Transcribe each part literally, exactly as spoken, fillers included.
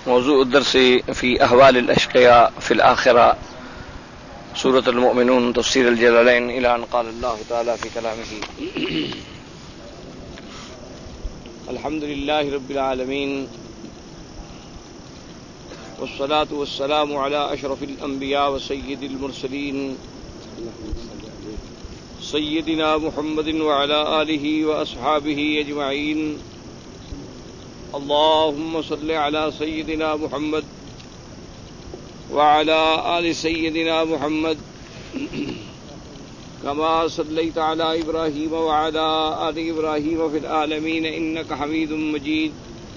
موضوع الدرس في أحوال الأشقياء في الآخرة، سورة المؤمنون، تفسير الجلالين، إلى أن قال الله تعالى في كلامه: الحمد لله رب العالمين، والصلاة والسلام على أشرف الأنبياء وسيد المرسلين سيدنا محمد وعلى آله وأصحابه أجمعين. اللهم صل على سيدنا محمد وعلى آل سيدنا محمد كما صليت على إبراهيم وعلى آل إبراهيم في العالمين إنك حميد مجيد.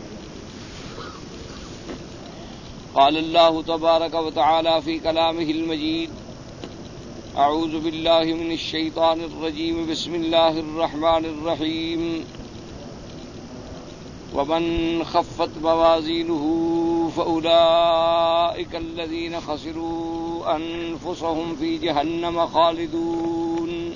قال الله تبارك وتعالى في كلامه المجيد: أعوذ بالله من الشيطان الرجيم، بسم الله الرحمن الرحيم. ومن خفت موازينه فأولئك الذين خسروا أنفسهم في جهنم خالدون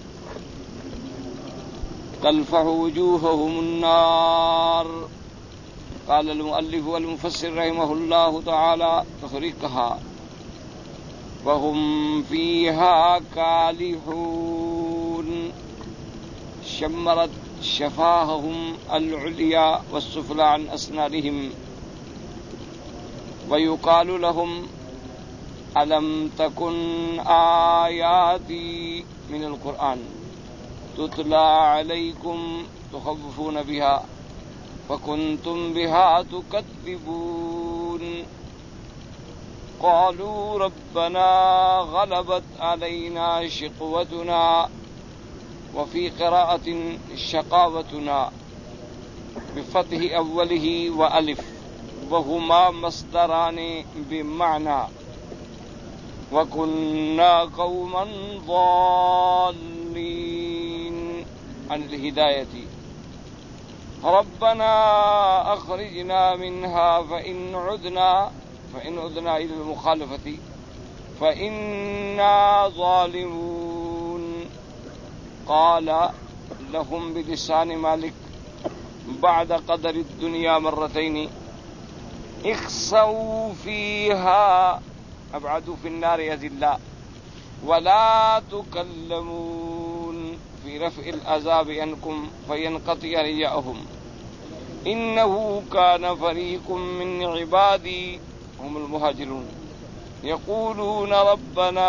تلفح وجوههم النار. قال المؤلف والمفسر رحمه الله تعالى تخريقها: وهم فيها كالحون. شمرت شفاههم العليا والسفلى عن أسنانهم، ويقال لهم: ألم تكن آياتي من القرآن تتلى عليكم تخوفون بها فكنتم بها تكذبون. قالوا ربنا غلبت علينا شقوتنا، وفي قراءة شقاوتنا بفتح أوله وألف، وهما مصدران بمعنى وكنا قوما ضالين عن الهداية. ربنا أخرجنا منها فإن عدنا فإن عدنا إلى المخالفة فإنا ظالمون. قال لهم بلسان مالك بعد قدر الدنيا مرتين: اخسوا فيها، ابعدوا في النار يذلا، ولا تكلمون في رفع العذاب عنكم فينقطع رجاءهم. إنه كان فريق من عبادي هم المهاجرون يقولون ربنا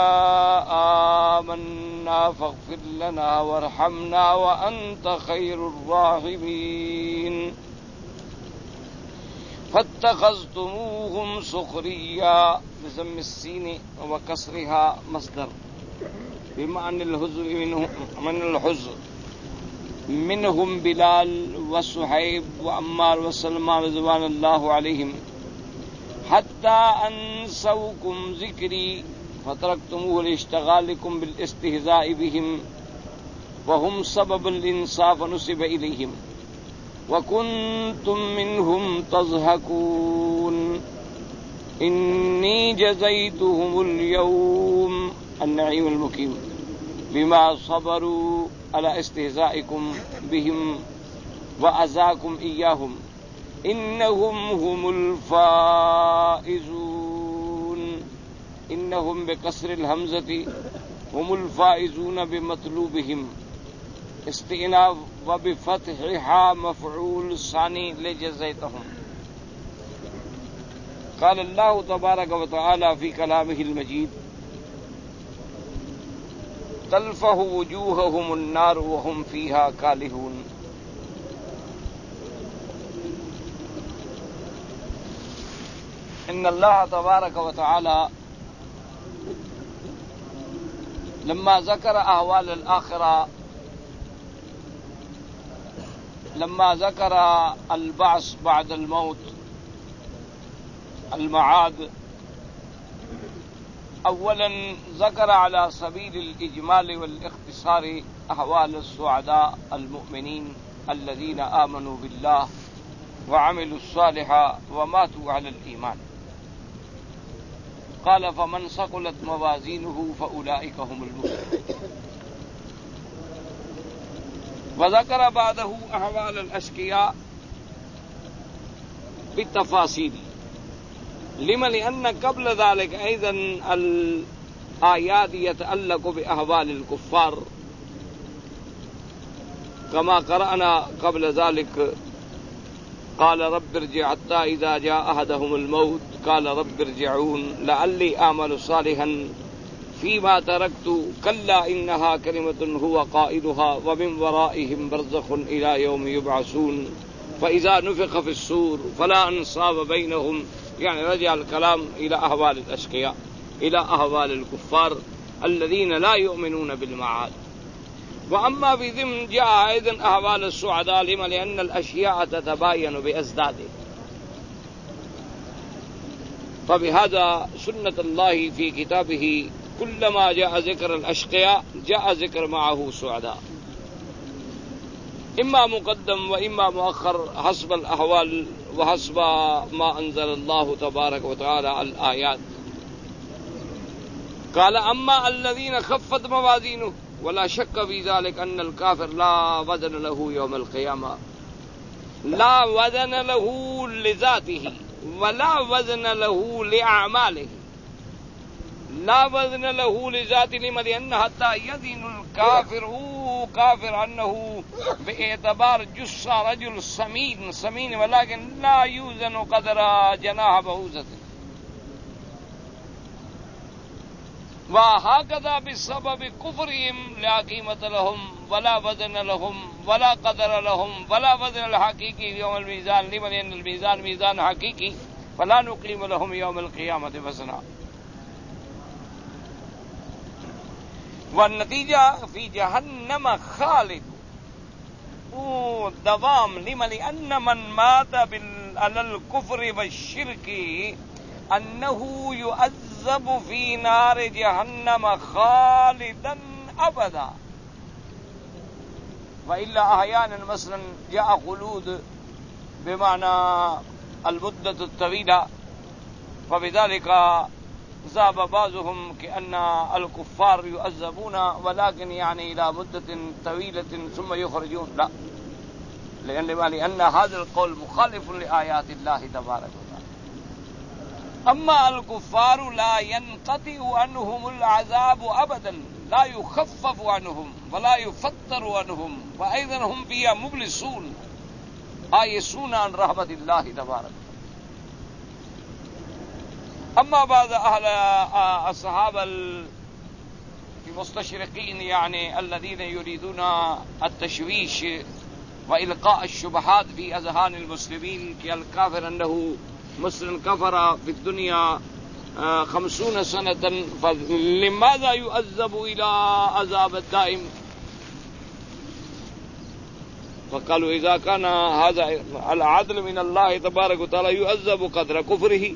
آمنا فاغفر لنا وارحمنا وأنت خير الراحمين. فاتخذتموهم سخريا بضم السين وكسرها مصدر بمعنى الهزء منهم من الحزن منهم بلال وصهيب وعمار وسلمان رضوان الله عليهم، حتى أنسوكم ذكري فتركتموه لاشتغالكم بالاستهزاء بهم، وهم سبب الإنصاف نسب إليهم، وكنتم منهم تضحكون. إني جزيتهم اليوم النعيم المقيم بما صبروا على استهزائكم بهم وأذاكم إياهم، إنهم هم الفائزون. إنهم بكسر الهمزة هم الفائزون بمطلوبهم استئناف، وبفتحها مفعول ثاني لجزيتهم. قال الله تبارك وتعالى في كلامه المجيد: تلفح وجوههم النار وهم فيها كالحون. إن الله تبارك وتعالى لما ذكر أحوال الآخرة، لما ذكر البعث بعد الموت، المعاد، أولا ذكر على سبيل الإجمال والاختصار أحوال السعداء المؤمنين الذين آمنوا بالله وعملوا الصالحات وماتوا على الإيمان. قال: فمن ثقلت موازينه فأولئك هم المفلحون. وذكر بعده أحوال الأشقياء بالتفاصيل، لما لأن قبل ذلك أيضا الآيات يتعلق بأحوال الكفار كما قرأنا قبل ذلك قال رب ارجع حتى إذا جاء أحدهم الموت قال رب ارجعون لعلي أعمل صالحا فيما تركت كلا إنها كلمة هو قائلها ومن ورائهم برزخ إلى يوم يبعثون فإذا نفخ في الصور فلا أنصاب بينهم. يعني رجع الكلام إلى أحوال الأشقياء، إلى أحوال الكفار الذين لا يؤمنون بالمعاد. وأما في ضمن جاء أيضا أحوال السعداء لما لأن الأشياء تتباين بأزداده. فبهذا سنة الله في كتابه كلما جاء ذكر الأشقياء جاء ذكر معه سعداء، إما مقدم وإما مؤخر حسب الأحوال وحسب ما أنزل الله تبارك وتعالى الآيات. قال أما الذين خفت موازينه ولا شك في ذلك أن الكافر لا وزن له يوم القيامة، لا وزن له لذاته ولا وزن له لأعماله، لا وزن له لذاته لما لأن حتى يزن الكافر كافر أنه باعتبار جث رجل سمين سمين ولكن لا يوزن قدر جناح بعوضة. وهكذا بسبب كفرهم لا قيمة لهم ولا وزن لهم ولا قدر لهم ولا وزن الحقيقي يوم الميزان لمن أن الميزان ميزان حقيقي فلا نقيم لهم يوم القيامة وزنا. والنتيجة في جهنم خالد دوام لمن لأن من مات على الكفر والشرك أنه يعذب في نار جهنم خالدا أبدا. وإلا أحيانا مثلا جاء خلود بمعنى المدة الطويلة، فبذلك ذهب بعضهم كأن الكفار يعذبون ولكن يعني إلى مدة طويلة ثم يخرجون، لا، لأن لأن هذا القول مخالف لآيات الله تبارك وتعالى. أما الكفار لا ينقطع عنهم العذاب أبدا، لا يخفف عنهم ولا يفتر عنهم، وأيضا هم فيها مبلسون آيسون عن رحمة الله تبارك. أما بعض أهل الصحابة المستشرقين يعني الذين يريدون التشويش وإلقاء الشبهات في أذهان المسلمين كالكافر أنه مسلم كفر في الدنيا خمسون سنة فلماذا يؤذب إلى عذاب الدائم؟ فقالوا إذا كان هذا العدل من الله تبارك وتعالى يؤذب قدر كفره،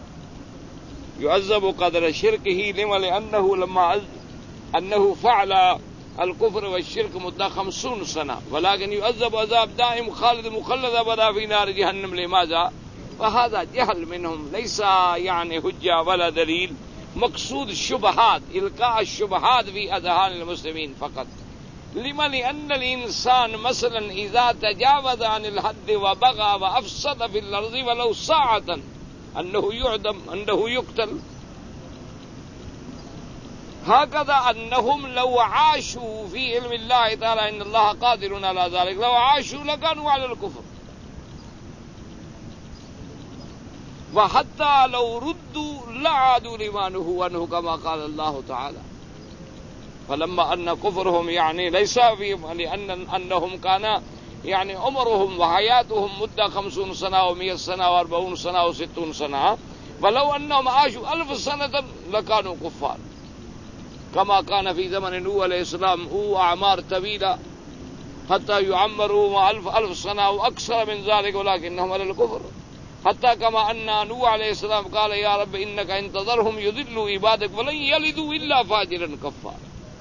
يعذب قدر شركه، لما لأنه لما أنه فعل الكفر والشرك مدة خمسون سنة ولكن يعذب عذاب دائم خالد مخلد أبدا في نار جهنم. لماذا؟ فهذا جهل منهم، ليس يعني حجة ولا دليل، مقصود الشبهات، إلقاء الشبهات في أذهان المسلمين فقط. لما لأن الإنسان مثلا إذا تجاوز عن الحد وبغى وأفسد في الأرض ولو ساعة أنه يعدم، أنه يقتل. هكذا أنهم لو عاشوا في علم الله تعالى إن الله قادر على ذلك، لو عاشوا لكانوا على الكفر. وحتى لو ردوا لعادوا لما نهوا عنه كما قال الله تعالى. فلما أن كفرهم يعني ليس فيهم، لأن أنهم كان يعني عمرهم وحياتهم مدة خمسون سنة ومئة سنة وأربعون سنة وستون سنة، ولو أنهم عاشوا ألف سنة لكانوا كفار كما كان في زمن نوح عليه السلام، هو أعمار طويلة حتى يعمروا ألف ألف سنة وأكثر من ذلك ولكنهم على الكفر. حتى كما أن نوح عليه السلام قال يا رب إنك إن تذرهم يضلوا عبادك ولن يلدوا إلا فاجرا كفارا.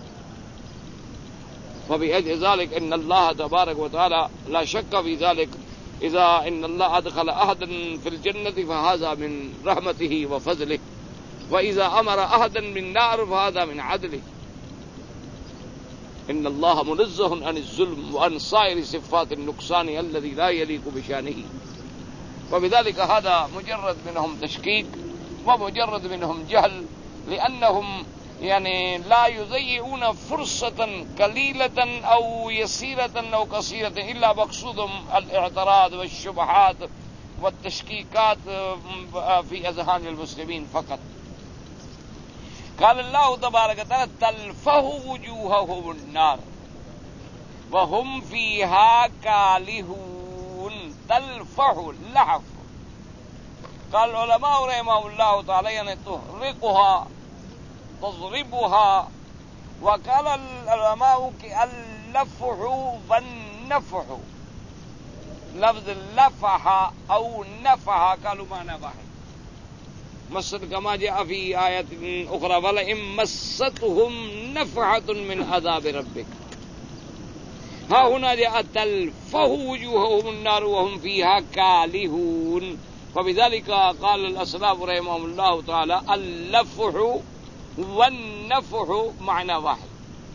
فبأجل ذلك إن الله تبارك وتعالى لا شك في ذلك، إذا إن الله أدخل أحدا في الجنة فهذا من رحمته وفضله، وإذا أمر أحدا من نار فهذا من عدله. إن الله منزه عن الظلم وعن سائر صفات النقصان الذي لا يليق بشانه. وبذلك هذا مجرد منهم تشكيك ومجرد منهم جهل لأنهم يعني لا يضيعون فرصة قليلة أو يسيرة أو قصيرة إلا مقصودهم الاعتراض والشبهات والتشكيكات في أذهان المسلمين فقط. قال الله تبارك وتعالى تلفه وجوههم النار وهم فيها كالهون. تلفه لحف. قال العلماء رحمه الله تعالى يعني تحرقها تضربها. وقال العلماء اللفح والنفح لفظ لفح أو نفح قالوا معنى واحد. مثل كما جاء في آية أخرى ولئن مستهم نفحة من عذاب ربك. ها هنا جاء تلفه وجوههم النار وهم فيها كالهون. فبذلك قال الأسلاف رحمهم الله تعالى اللفح والنفح معنى واحد.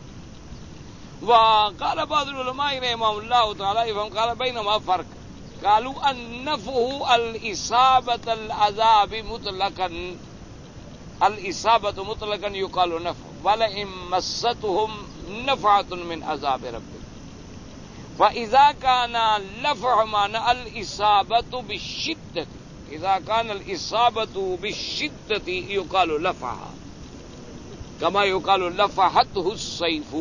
وقال بعض العلماء رحمهم الله تعالى فهم قال بينما فرق. قالوا النفح الإصابة العذاب مطلقا. الإصابة مطلقا يقال نفح ولئن مستهم نفعة من عذاب ربك. وإذا كان لفح معنى الإصابة بالشدة. إذا كان الإصابة بالشدة يقال لفح كما يقال لفحته السيف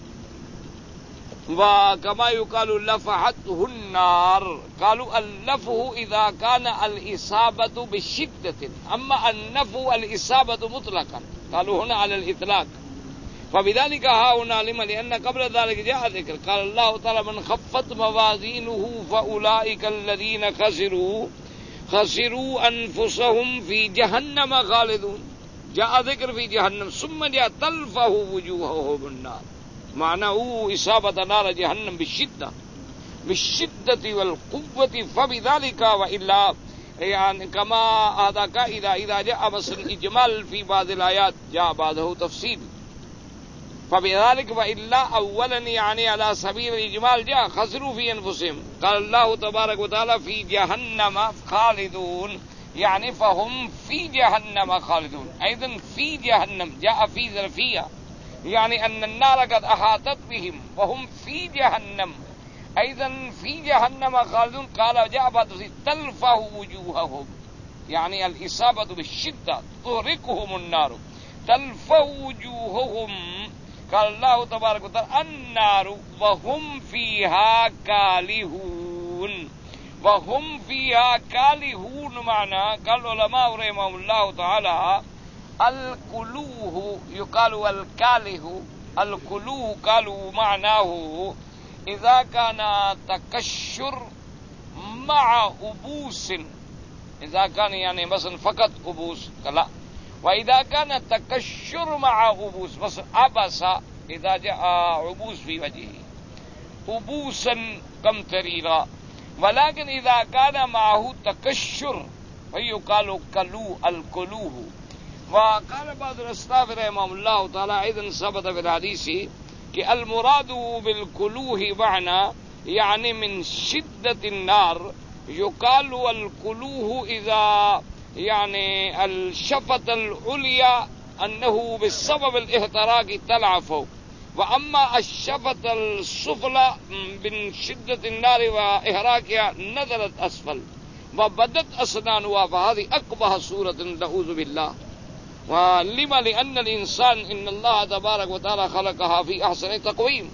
وكما يقال لفحته النار. قالوا اللفح إذا كان الإصابة بالشدة أما النفح الإصابة مطلقا قالوا هنا على الإطلاق. فبذلك ها هنا لما لأن قبل ذلك جاء ذكر. قال الله تعالى من خفت موازينه فأولئك الذين خسروا خسروا أنفسهم في جهنم خالدون. جاء ذكر في جهنم ثم جاء تلفه وجوههم النار معناه إصابة نار جهنم بالشدة بالشدة والقوة. فبذلك وإلا يعني كما هذا قائدة إذا جاء مثلا إجمال في بعض الآيات جاء بعده تفصيل. فبذلك وإلا أولا يعني على سبيل الإجمال جاء خسروا في أنفسهم. قال الله تبارك وتعالى في جهنم خالدون يعني فهم في جهنم خالدون. أيضا في جهنم جاء في ظرفية يعني أن النار قد أحاطت بهم وهم في جهنم أيضا في جهنم خالدون. قال جاء بعد تلفه وجوههم يعني الإصابة بالشدة تهرقهم النار تلفه وجوههم. قال الله تبارك وتعالى النار وهم فيها كالهون. وهم فيها كالهون معنى قال العلماء رحمهم الله تعالى الكلوه يقال والكاله. الكلوه قالوا معناه إذا كان تكشر مع أبوس. إذا كان يعني مثلا فقط أبوس لا. وإذا كان تكشر مع أبوس مثلا عبس إذا جاء عبوس في وجهه أبوسا قمطريرا. ولكن إذا كان معه تكشر فيقال كلو الكلوه. وقال بعض الأسلاف رحمهم الله تعالى أيضا ثبت في الحديث کہ المراد بالكلوه معنى يعني من شدة النار. يقال الكلوه إذا يعني الشفة العليا أنه بسبب الاحتراق تلعف. وأما الشفة السفلى من شدة النار وإحراقها نزلت أسفل وبدت أسنانها فهذه أقبح صورة نعوذ بالله. ولما لأن الإنسان إن الله تبارك وتعالى خلقها في أحسن تقويم.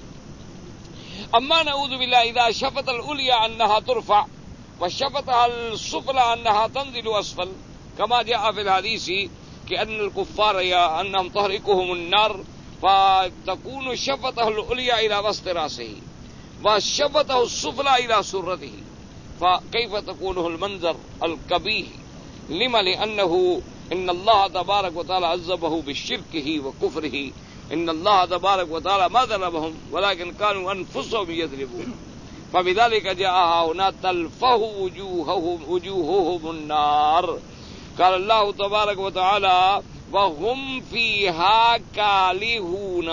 أما نعوذ بالله إذا شفت العليا أنها ترفع وشفتها السفلى أنها تنزل أسفل كما جاء في الحديث كأن الكفار يا أنهم تحرقهم النار فتكون شفته العليا إلى وسط رأسه وشفته السفلى إلى سرته فكيف تكون المنظر القبيح. لما لأنه إن الله تبارك وتعالى عذبه بشركه وكفره. إن الله تبارك وتعالى ما ظلمهم ولكن كانوا أنفسهم يظلمون. فبذلك جاء هنا تلفه وجوههم وجوههم النار. قال الله تبارك وتعالى وهم فيها كالهون.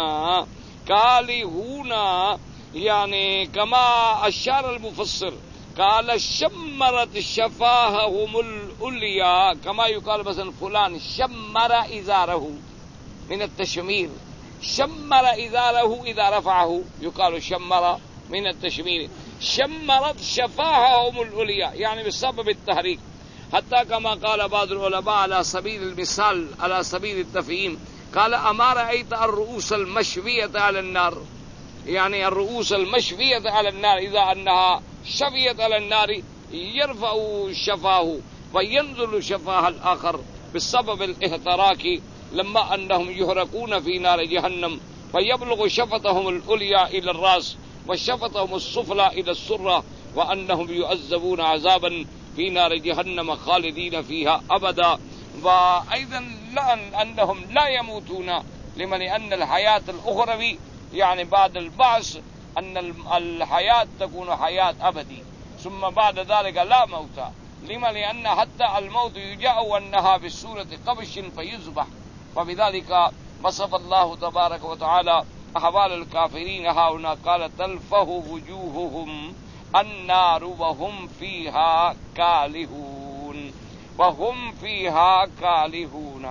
كالهون يعني كما أشار المفسر قال شمرت شفاههم العليا كما يقال مثلا فلان شمر إزاره من التشمير، شمر إزاره إذا رفعه يقال شمر من التشمير. شمرت شفاههم العليا يعني بسبب التحريك، حتى كما قال بعض العلماء على سبيل المثال على سبيل التفهيم قال أما رأيت الرؤوس المشوية على النار، يعني الرؤوس المشوية على النار إذا أنها شفيت على النار يرفع شفاه وينزل شفاه الآخر بسبب الاحتراق لما أنهم يحرقون في نار جهنم، فيبلغ شفتهم العليا إلى الرأس وشفتهم السفلى إلى السرة، وأنهم يعذبون عذابا في نار جهنم خالدين فيها أبدا. وأيضا لأن أنهم لا يموتون لما لأن الحياة الأخروي يعني بعد البعث أن الحياة تكون حياة أبدي ثم بعد ذلك لا موت، لما لأن حتى الموت يجاء أنها بالسورة قبش فيذبح. وبذلك وصف الله تبارك وتعالى أحوال الكافرين هنا قال تلفه وجوههم النار وهم فيها كالهون وهم فيها كالهون.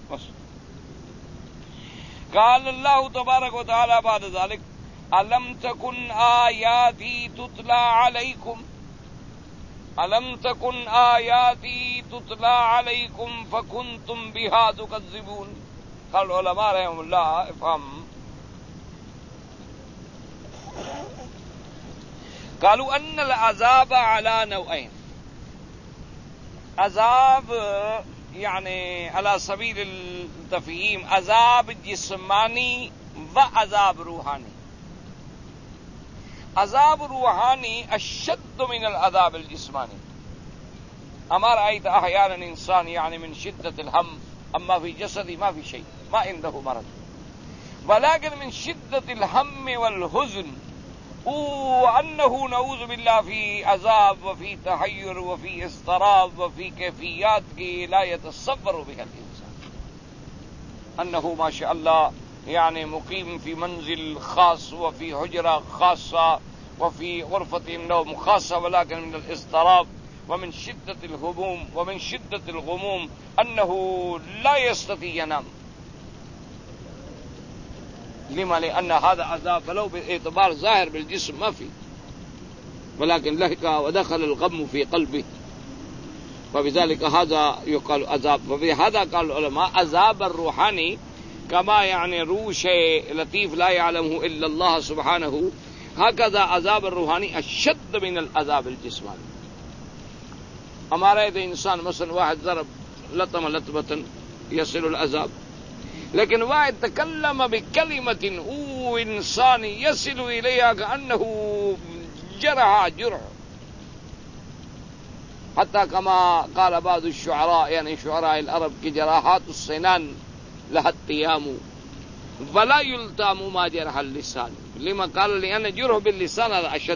قال الله تبارك وتعالى بعد ذلك ألم تكن آياتي تتلى عليكم ألم تكن آياتي تتلى عليكم فكنتم بها تكذبون. قال العلماء رحمهم الله افهم قالوا أن العذاب على نوعين، عذاب يعني على سبيل التفهيم عذاب جسمانی وعذاب روحانی. عذاب روحانی اشد من العذاب الجسمانی. أما رأيت أحيانا إنسان يعني من شدة الهم أما في جسدي ما في شيء ما عنده مرض، ولكن من شدة الهم والحزن وأنه نعوذ بالله في عذاب وفي تحير وفي اضطراب وفي كيفيات لا يتصور بها الإنسان، أنه ما شاء الله يعني مقيم في منزل خاص وفي حجرة خاصة وفي غرفة النوم خاصة، ولكن من الاضطراب ومن شدة الهموم ومن شدة الغموم أنه لا يستطيع ينام. لما لأن هذا عذاب فلو باعتبار ظاهر بالجسم ما في، ولكن لهك ودخل الغم في قلبه، وبذلك هذا يقال عذاب. وبهذا قال العلماء عذاب الروحاني كما يعني روح شيء لطيف لا يعلمه إلا الله سبحانه، هكذا عذاب الروحاني أشد من العذاب الجسماني. ہمارا تو انسان مثلا واحد ضرب لطم لطمة يصل العذاب، لیکن واحد تکلم بکلمة او انسان يصل إليها كأنه جرح جرح، حتى كما قال بعض الشعراء يعني شعراء العرب کی جراحات السنان لها التيام ولا يلتام ما جرح اللسان. لما قال لأن جرح باللسان هذا أشد.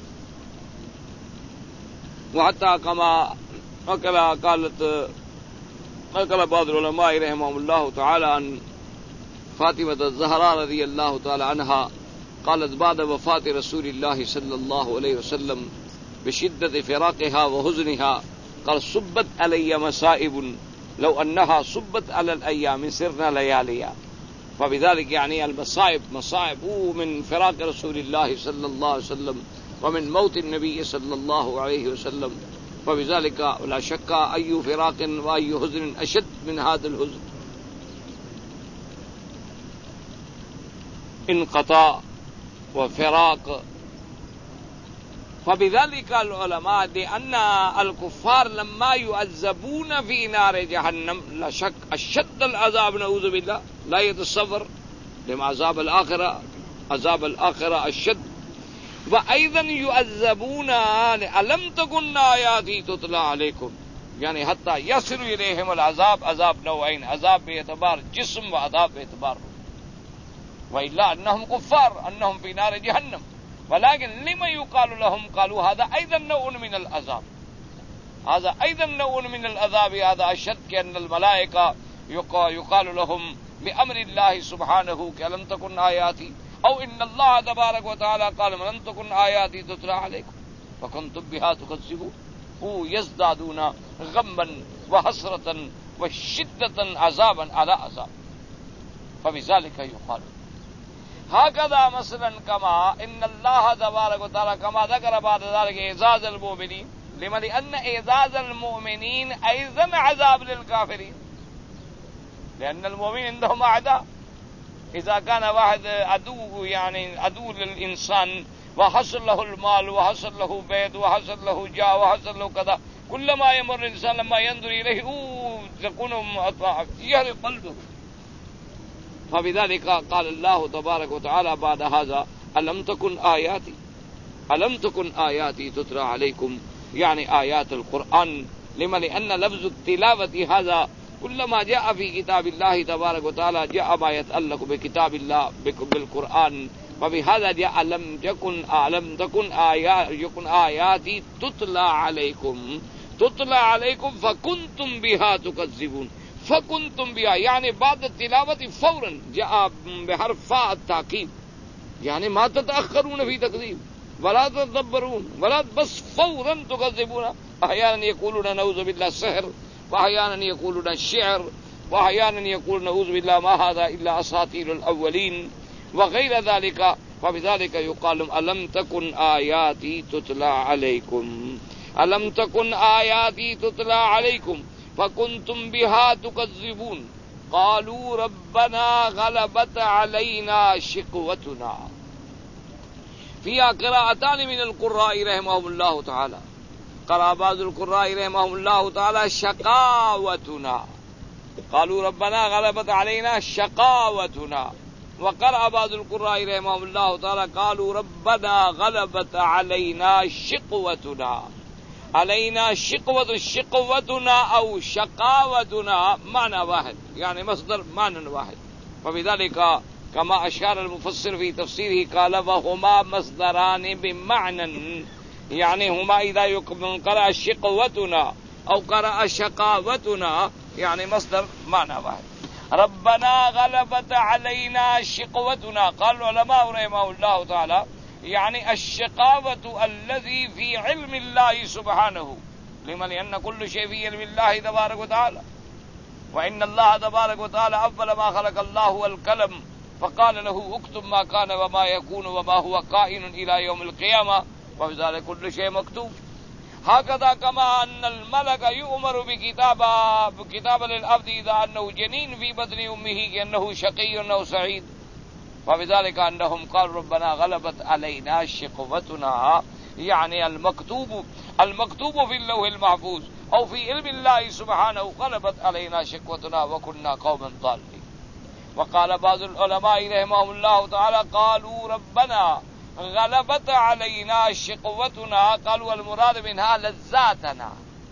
وحتى كما أكل قالت أكل بعض العلماء رحمهم الله تعالى عن فاطمة الزهراء رضي الله تعالى عنها قالت بعد وفاة رسول الله صلى الله عليه وسلم بشدة فراقها وحزنها قال صبت علي مصائب لو أنها صبت على الأيام سرنا لياليا. فبذلك يعني المصائب مصائب من فراق رسول الله صلى الله عليه وسلم ومن موت النبي صلى الله عليه وسلم، فبذلك لا شك أي فراق وأي حزن أشد من هذا الحزن. انقطاع وفراق. فبذلك العلماء لأن الكفار لما يعذبون في نار جهنم لا شك أشد العذاب نعوذ بالله لا يتصور، لما عذاب الآخرة عذاب الآخرة أشد. وأيضا يعذبون ألم تكن آياتي تتلى عليكم، يعني حتى يصل إليهم العذاب عذاب نوعين، عذاب باعتبار جسم وعذاب باعتبار روح. وإلا أنهم كفار أنهم في نار جهنم، ولكن لما يقال لهم قالوا هذا أيضا نوع من العذاب، هذا أيضا نوع من العذاب. هذا أشد كأن الملائكة يقال لهم بأمر الله سبحانه كألم تكن آياتي، أو إن الله تبارك وتعالى قال لم تكن آياتي تتلى عليكم فكنتم بها تكذبون. يزدادون غما وحسرة وشدة عذابا على عذاب فبذلك يقال هكذا مثلا كما ان الله تبارك وتعالى كما ذكر بعد ذلك اعزاز المؤمنين لما لان اعزاز المؤمنين ايضا عذاب للكافرين لان المؤمنين عندهم اعداء. اذا كان واحد عدو يعني عدو للانسان وحصل له المال وحصل له بيت وحصل له جاه وحصل له كذا، كلما يمر الانسان لما ينظر اليه تكون يهرق قلبه. فبذلك قال الله تبارك وتعالى بعد هذا ألم تكن آياتي ألم تكن آياتي تتلى عليكم، يعني آيات القرآن. لما لأن لفظ التلاوة هذا كلما جاء في كتاب الله تبارك وتعالى جاء ما يتعلق بكتاب الله بالقرآن، وبهذا جاء لم تكن ألم تكن آيات يكن آياتي تتلى عليكم تتلى عليكم فكنتم بها تكذبون. فكنتم بها يعني بعد التلاوة فورا جاء بحرف فاء التعقيب، يعني ما تتأخرون في تكذيب ولا تدبرون ولا بس فورا تكذبون. أحيانا يقولون نعوذ بالله السحر، وأحيانا يقولون الشعر، وأحيانا يقولون نعوذ بالله ما هذا إلا أساطير الأولين وغير ذلك. فبذلك يقال ألم تكن آياتي تتلى عليكم ألم تكن آياتي تتلى عليكم فكنتم بها تكذبون قالوا ربنا غلبت علينا شقوتنا. فيها قراءتان من القراء رحمهم الله تعالى. قرأ بعض القراء رحمهم الله تعالى شقاوتنا، قالوا ربنا غلبت علينا شقاوتنا. وقرأ بعض القراء رحمهم الله تعالى قالوا ربنا غلبت علينا شقوتنا. علينا شقوة شقوتنا أو شقاوتنا معنى واحد، يعني مصدر معنى واحد. وبذلك كما أشار المفسر في تفسيره قال وهما مصدران بمعنى، يعني هما إذا قرأ شقوتنا أو قرأ شقاوتنا يعني مصدر معنى واحد. ربنا غلبت علينا شقوتنا، قال العلماء رحمه الله تعالى يعني الشقاوة الذي في علم الله سبحانه، لما لأن كل شيء في علم الله تبارك وتعالى. وإن الله تبارك وتعالى أول ما خلق الله القلم فقال له اكتب ما كان وما يكون وما هو كائن إلى يوم القيامة، وبذلك كل شيء مكتوب. هكذا كما أن الملك يؤمر بكتابة بكتابة للعبد إذا أنه جنين في بطن أمه كأنه شقي أو سعيد، وبذلك أنهم قالوا ربنا غلبت علينا شقوتنا، يعني المكتوب المكتوب في اللوح المحفوظ أو في علم الله سبحانه غلبت علينا شقوتنا وكنا قوما ضالين. وقال بعض العلماء رحمهم الله تعالى قالوا ربنا غلبت علينا شقوتنا، قالوا المراد منها لذاتنا.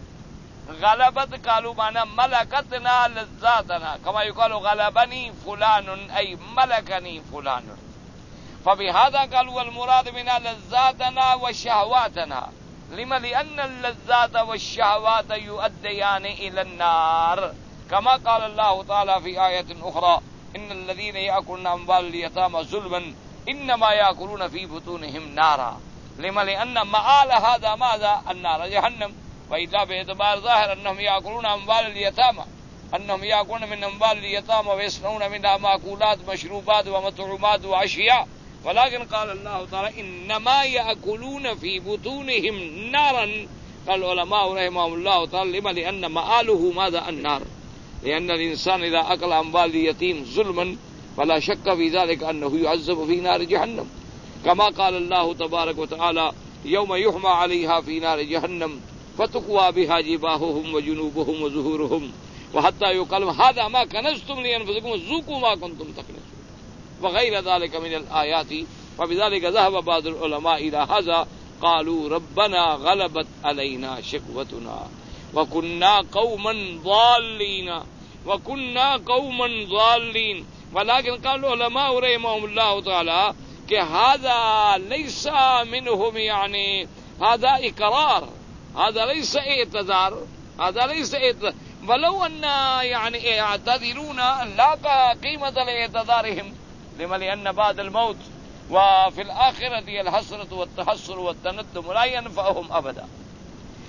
غلبت قالوا معنى ملكتنا لذاتنا، كما يقال غلبني فلان أي ملكني فلان. فبهذا قالوا المراد منها لذاتنا وشهواتنا. لما لأن اللذات والشهوات يؤديان إلى النار، كما قال الله تعالى في آية أخرى إن الذين يأكلون أموال اليتامى ظلما إنما يأكلون في بطونهم نارا. لما لأن مآل هذا ماذا؟ النار جهنم. وإلا باعتبار ظاهر أنهم يأكلون أموال اليتامى، أنهم يأكلون من أموال اليتامى ويصنعون منها مأكولات مشروبات ومطعومات وأشياء، ولكن قال الله تعالى إنما يأكلون في بطونهم نارا. قال العلماء رحمهم الله تعالى لما لأن مآله ماذا؟ النار. لأن الإنسان إذا أكل أموال اليتيم ظلما فلا شك في ذلك أنه يعذب في نار جهنم، كما قال الله تبارك وتعالى يوم يحمى عليها في نار جهنم فتقوى بها جباههم وجنوبهم وظهورهم وحتى يقال هذا ما كنزتم لأنفسكم ذوقوا ما كنتم تكنزون وغير ذلك من الآيات. وبذلك ذهب بعض العلماء إلى هذا قالوا ربنا غلبت علينا شقوتنا وكنا قوما ضالين وكنا قوما ضالين. ولكن قال العلماء رحمهم الله تعالى کہ هذا ليس منهم، يعني هذا إقرار، هذا ليس اعتذار، هذا ليس اعتذار. ولو أن يعني يعتذرون لا قيمة لاعتذارهم، لما لأن بعد الموت وفي الآخرة الحسرة والتحسر والتندم لا ينفعهم أبدا.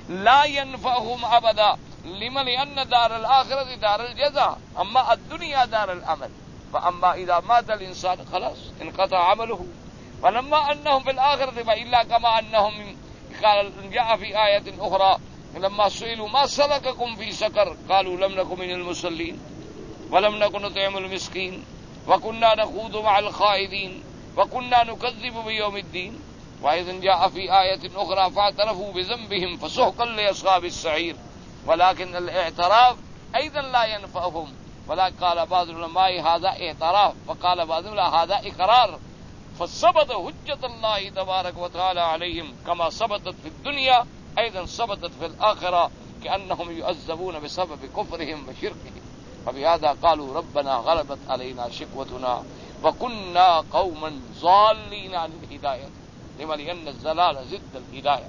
لا ينفعهم ابدا لما لان دار الاخره دار الجزاء اما الدنيا دار العمل فاما اذا مات الانسان خلاص انقطع عمله فلما انهم في الاخره فالا كما انهم قال جاء في آية أخرى لما سئلوا ما سلككم في سقر قالوا لم نكن من المصلين ولم نكن نطعم المسكين وكنا نخوض مع الخائضين وكنا نكذب بيوم الدين وأيضا جاء في آية أخرى فاعترفوا بذنبهم فسحقا لأصحاب السعير ولكن الاعتراف أيضا لا ينفعهم ولكن قال بعض العلماء هذا اعتراف وقال بعضهم لا هذا إقرار فثبت حجة الله تبارك وتعالى عليهم كما ثبتت في الدنيا أيضا ثبتت في الآخرة كأنهم يعذبون بسبب كفرهم وشركهم فبهذا قالوا ربنا غلبت علينا شقوتنا وكنا قوما ضالين عن الهداية لما لأن الزلال ضد الهداية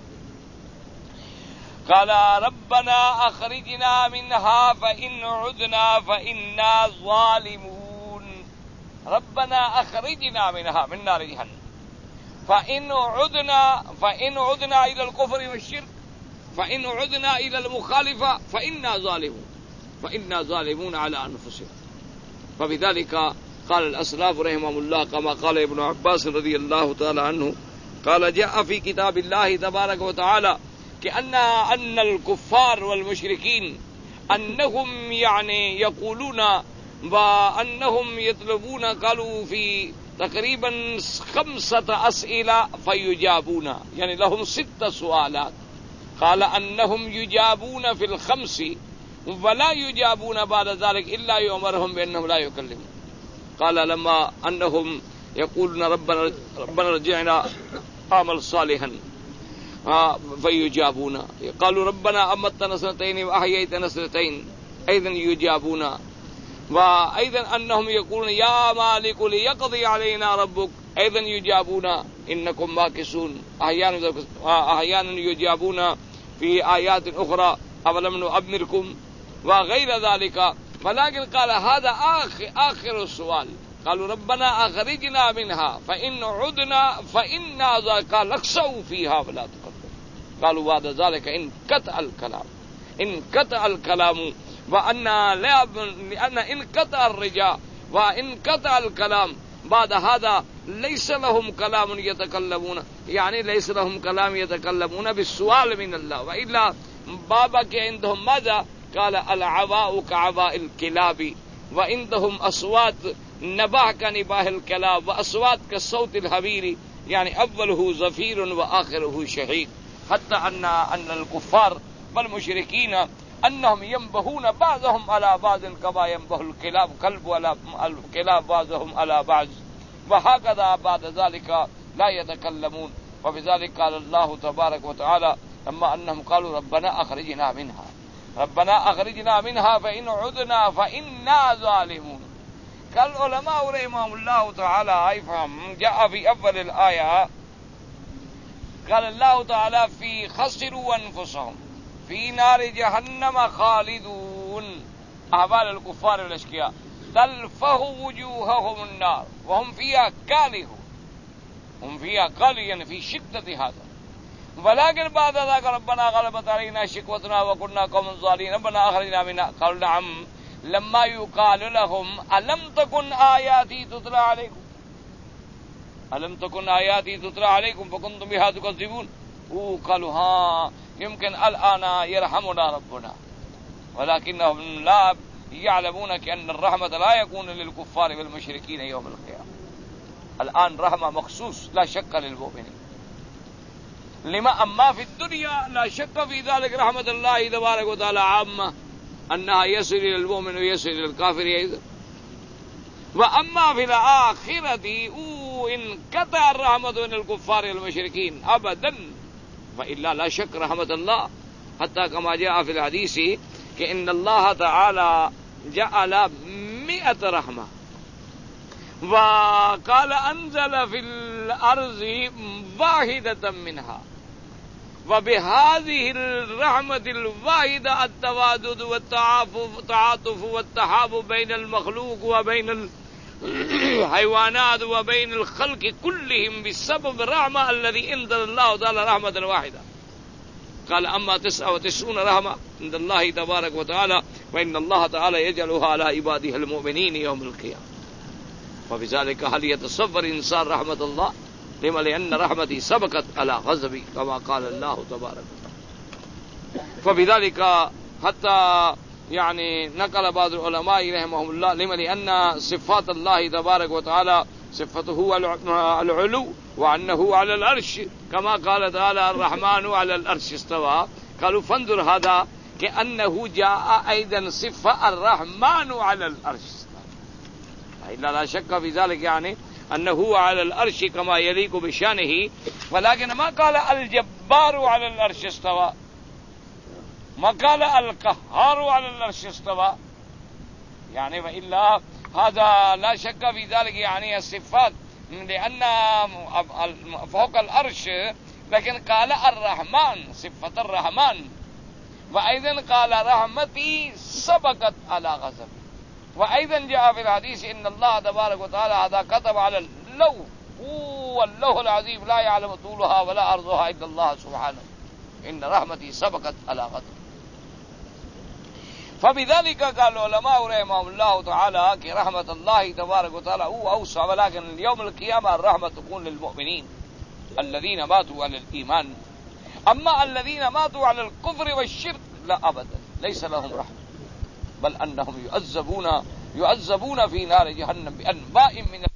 قال ربنا أخرجنا منها فإن عدنا فإنا ظالمون ربنا أخرجنا منها من نار جهنم فإن عدنا فإن عدنا إلى الكفر والشرك فإن عدنا إلى المخالفة فإنا ظالمون فإنا ظالمون على أنفسنا فبذلك قال الأسلاف رحمهم الله كما قال ابن عباس رضي الله تعالى عنه قال جاء في كتاب الله تبارك وتعالى كأن أن الكفار والمشركين أنهم يعني يقولون وأنهم يطلبون قالوا في تقريبا خمسة أسئلة فيجابون يعني لهم ست سؤالات قال أنهم يجابون في الخمس ولا يجابون بعد ذلك إلا يؤمرهم بأنهم لا يكلمون قال لما أنهم يقولون ربنا ربنا رجعنا عمل صالحا فيجابون قالوا ربنا أمتنا سنتين وأحييتنا سنتين أيضا يجابون وأيضا أنهم يقولون يا مالك ليقضي علينا ربك أيضا يجابون إنكم ماكثون أحيانا أحيانا يجابون في آيات أخرى أولم نؤمركم وغير ذلك ولكن قال هذا آخر آخر السؤال قالوا ربنا أخرجنا منها فإن عدنا فإنا قال اخسئوا فيها ولا تكذبوا قالوا بعد ذلك انقطع الكلام انقطع الكلام وأن لأن انقطع الرجاء وانقطع الكلام بعد هذا ليس لهم كلام يتكلمون يعني ليس لهم كلام يتكلمون بالسؤال من الله وإلا بابك عندهم ماذا قال العباء كعباء الكلاب وعندهم أصوات نباح كنباح الكلاب وأصوات كالصوت الهبير يعني أوله زفير وآخره شهيق حتى أن أن الكفار والمشركين أنهم ينبهون بعضهم على بعض كما ينبه الكلاب كلب ولا الكلاب بعضهم على بعض وهكذا بعد ذلك لا يتكلمون وبذلك قال الله تبارك وتعالى أما أنهم قالوا ربنا أخرجنا منها ربنا أخرجنا منها فإن عدنا فإنا ظالمون قال العلماء رحمهم الله تعالى يفهم جاء في أول الآية قال الله تعالى في خسروا أنفسهم في نار جهنم خالدون أحوال الكفار والأشقياء تلفه وجوههم النار وهم فيها كالهون هم فيها كالهون في شدة هذا ولكن بعد ذلك ربنا غلبت علينا شقوتنا وكنا قوما ظالمين ربنا أخرجنا منها قالوا نعم لما يقال لهم ألم تكن آياتي تتلى عليكم ألم تكن آياتي تتلى عليكم فكنتم بها تكذبون وقالوا ها يمكن الآن يرحمنا ربنا ولكنهم لا يعلمون كأن الرحمة لا يكون للكفار والمشركين يوم القيامة الآن رحمة مخصوص لا شك للمؤمنين لما أما في الدنيا لا شك في ذلك رحمة الله تبارك وتعالى عامة أنها يصل إلى المؤمن ويصل إلى الكافر أيضا وأما في الآخرة انقطع الرحمة من الكفار والمشركين أبدا فإلا لا شك رحمة الله حتى كما جاء في الحديث كأن الله تعالى جعل مئة رحمة وقال أنزل في الأرض واحدة منها وبهذه الرحمة الواحدة التوادد والتعاطف والتحاب بين المخلوق وبين الحيوانات وبين الخلق كلهم بسبب الرحمة الذي انزل الله تعالى رحمة واحدة قال أما تسعة وتسعون رحمة عند الله تبارك وتعالى وإن الله تعالى يجعلها على عباده المؤمنين يوم القيامة. فبذلك هل يتصور إنسان رحمة الله؟ لما لأن رحمتي سبقت على غضبي كما قال الله تبارك وتعالى. فبذلك حتى يعني نقل بعض العلماء رحمهم الله لما لأن صفات الله تبارك وتعالى صفته العلو وأنه على العرش كما قال تعالى الرحمن على العرش استوى. قالوا فانظر هذا كأنه جاء أيضا صفة الرحمن على العرش استوى، إلا لا شك في ذلك يعني أنه على العرش كما يليق بشانه، ولكن ما قال الجبار على العرش استوى، ما قال القهار على العرش استوى يعني، وإلا هذا لا شك في ذلك يعني الصفات لأن فوق العرش، لكن قال الرحمن صفة الرحمن، وأيضا قال رحمتي سبقت على غضبي، وأيضا جاء في الحديث إن الله تبارك وتعالى هذا كتب على اللوح هو اللوح العظيم لا يعلم طولها ولا عرضها إلا الله سبحانه إن رحمتي سبقت على غضبي. فبذلك قال العلماء رحمهم الله تعالى کہ رحمت الله تبارك وتعالى هو أوسع، ولكن يوم القيامة الرحمة تكون للمؤمنين الذين ماتوا على الإيمان، أما الذين ماتوا على الكفر والشرك لا أبدا ليس لهم رحمة، بل أنهم يعذبون يعذبون في نار جهنم بأنواع من